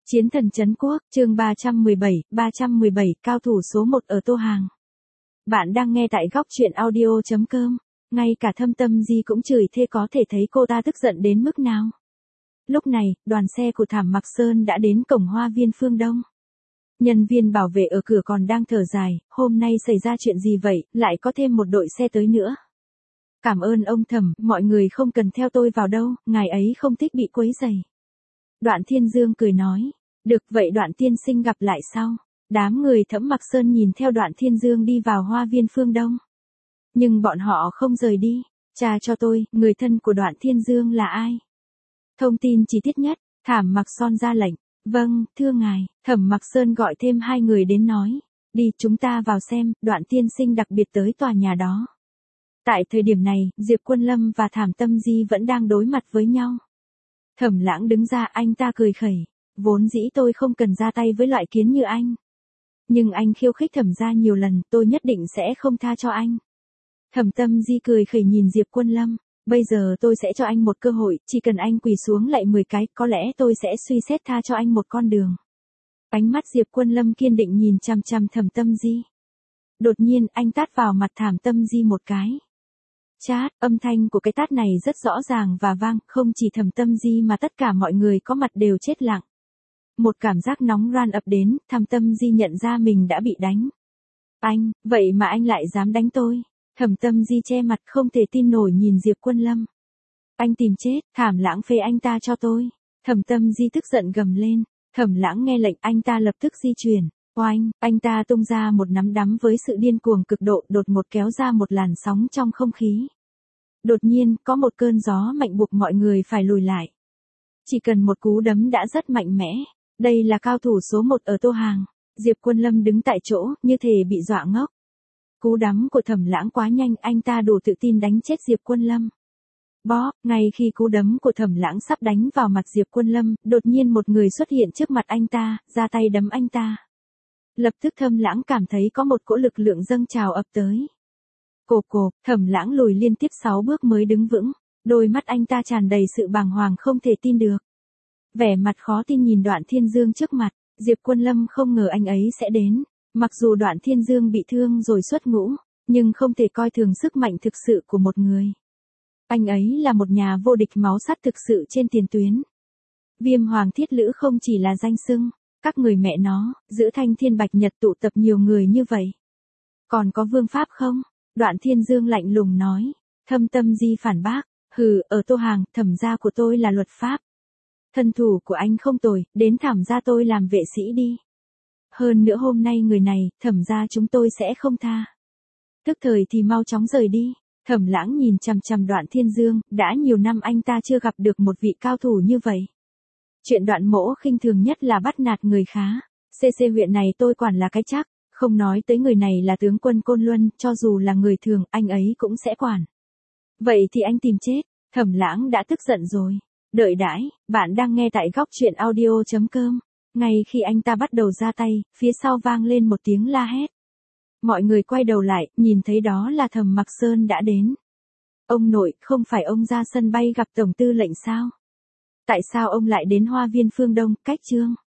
Chiến thần trấn quốc, chương 317, cao thủ số 1 ở Tô Hàng. Bạn đang nghe tại góc truyện audio.com. Ngay cả Thâm Tâm Di cũng chửi thề có thể thấy cô ta tức giận đến mức nào. Lúc này, đoàn xe của Thảm Mặc Sơn đã đến cổng Hoa Viên Phương Đông. Nhân viên bảo vệ ở cửa còn đang thở dài, hôm nay xảy ra chuyện gì vậy, lại có thêm một đội xe tới nữa. Cảm ơn ông Thẩm, mọi người không cần theo tôi vào đâu, ngài ấy không thích bị quấy rầy. Đoạn Thiên Dương cười nói, được vậy Đoạn tiên sinh gặp lại sau. Đám người Thẩm Mặc Sơn nhìn theo Đoạn Thiên Dương đi vào Hoa Viên Phương Đông. Nhưng bọn họ không rời đi. Tra cho tôi, người thân của Đoạn Thiên Dương là ai? Thông tin chi tiết nhất, Thảm Mặc Son ra lệnh. Vâng, thưa ngài, Thẩm Mặc Sơn gọi thêm 2 người đến nói. Đi, chúng ta vào xem, Đoạn tiên sinh đặc biệt tới tòa nhà đó. Tại thời điểm này, Diệp Quân Lâm và Thảm Tâm Di vẫn đang đối mặt với nhau. Thẩm Lãng đứng ra, anh ta cười khẩy. Vốn dĩ tôi không cần ra tay với loại kiến như anh. Nhưng anh khiêu khích Thẩm gia nhiều lần, tôi nhất định sẽ không tha cho anh. Thẩm Tâm Di cười khẩy nhìn Diệp Quân Lâm. Bây giờ tôi sẽ cho anh một cơ hội, chỉ cần anh quỳ xuống lại 10 cái, có lẽ tôi sẽ suy xét tha cho anh một con đường. Ánh mắt Diệp Quân Lâm kiên định nhìn chằm chằm Thẩm Tâm Di. Đột nhiên, anh tát vào mặt Thảm Tâm Di một cái. Chát, âm thanh của cái tát này rất rõ ràng và vang, không chỉ Thẩm Tâm Di mà tất cả mọi người có mặt đều chết lặng. Một cảm giác nóng ran ập đến, Thẩm Tâm Di nhận ra mình đã bị đánh. Anh, vậy mà anh lại dám đánh tôi. Thẩm Tâm Di che mặt không thể tin nổi nhìn Diệp Quân Lâm. Anh tìm chết, Thảm Lãng phê anh ta cho tôi. Thẩm Tâm Di tức giận gầm lên. Thẩm Lãng nghe lệnh anh ta lập tức di chuyển. Oanh, anh ta tung ra một nắm đấm với sự điên cuồng cực độ đột ngột kéo ra một làn sóng trong không khí. Đột nhiên, có một cơn gió mạnh buộc mọi người phải lùi lại. Chỉ cần một cú đấm đã rất mạnh mẽ. Đây là cao thủ số 1 ở Tô Hàng. Diệp Quân Lâm đứng tại chỗ, như thể bị dọa ngốc. Cú đấm của Thẩm Lãng quá nhanh, anh ta đủ tự tin đánh chết Diệp Quân Lâm. Bó, ngay khi cú đấm của Thẩm Lãng sắp đánh vào mặt Diệp Quân Lâm, đột nhiên một người xuất hiện trước mặt anh ta, ra tay đấm anh ta. Lập tức Thẩm Lãng cảm thấy có một cỗ lực lượng dâng trào ập tới. Cộp cộp, Thẩm Lãng lùi liên tiếp 6 bước mới đứng vững, đôi mắt anh ta tràn đầy sự bàng hoàng không thể tin được. Vẻ mặt khó tin nhìn Đoạn Thiên Dương trước mặt, Diệp Quân Lâm không ngờ anh ấy sẽ đến. Mặc dù Đoạn Thiên Dương bị thương rồi xuất ngũ, nhưng không thể coi thường sức mạnh thực sự của một người. Anh ấy là một nhà vô địch máu sắt thực sự trên tiền tuyến. Viêm Hoàng Thiết Lữ không chỉ là danh xưng, các người mẹ nó, giữa Thanh Thiên Bạch Nhật tụ tập nhiều người như vậy. Còn có vương pháp không? Đoạn Thiên Dương lạnh lùng nói. Thâm Tâm Di phản bác, hừ, ở Tô Hàng, Thẩm gia của tôi là luật pháp. Thân thủ của anh không tồi, đến Thảm gia tôi làm vệ sĩ đi. Hơn nữa hôm nay người này, Thẩm gia chúng tôi sẽ không tha. Tức thời thì mau chóng rời đi. Thẩm Lãng nhìn chằm chằm Đoạn Thiên Dương, đã nhiều năm anh ta chưa gặp được một vị cao thủ như vậy. Chuyện Đoạn mỗ khinh thường nhất là bắt nạt người khá. CC huyện này tôi quản là cái chắc, không nói tới người này là tướng quân Côn Luân, cho dù là người thường, anh ấy cũng sẽ quản. Vậy thì anh tìm chết. Thẩm Lãng đã tức giận rồi. Đợi đãi, bạn đang nghe tại góc truyện audio.com. Ngay khi anh ta bắt đầu ra tay, phía sau vang lên một tiếng la hét. Mọi người quay đầu lại, nhìn thấy đó là Thẩm Mặc Sơn đã đến. Ông nội, không phải ông ra sân bay gặp Tổng tư lệnh sao? Tại sao ông lại đến Hoa Viên Phương Đông, cách chương?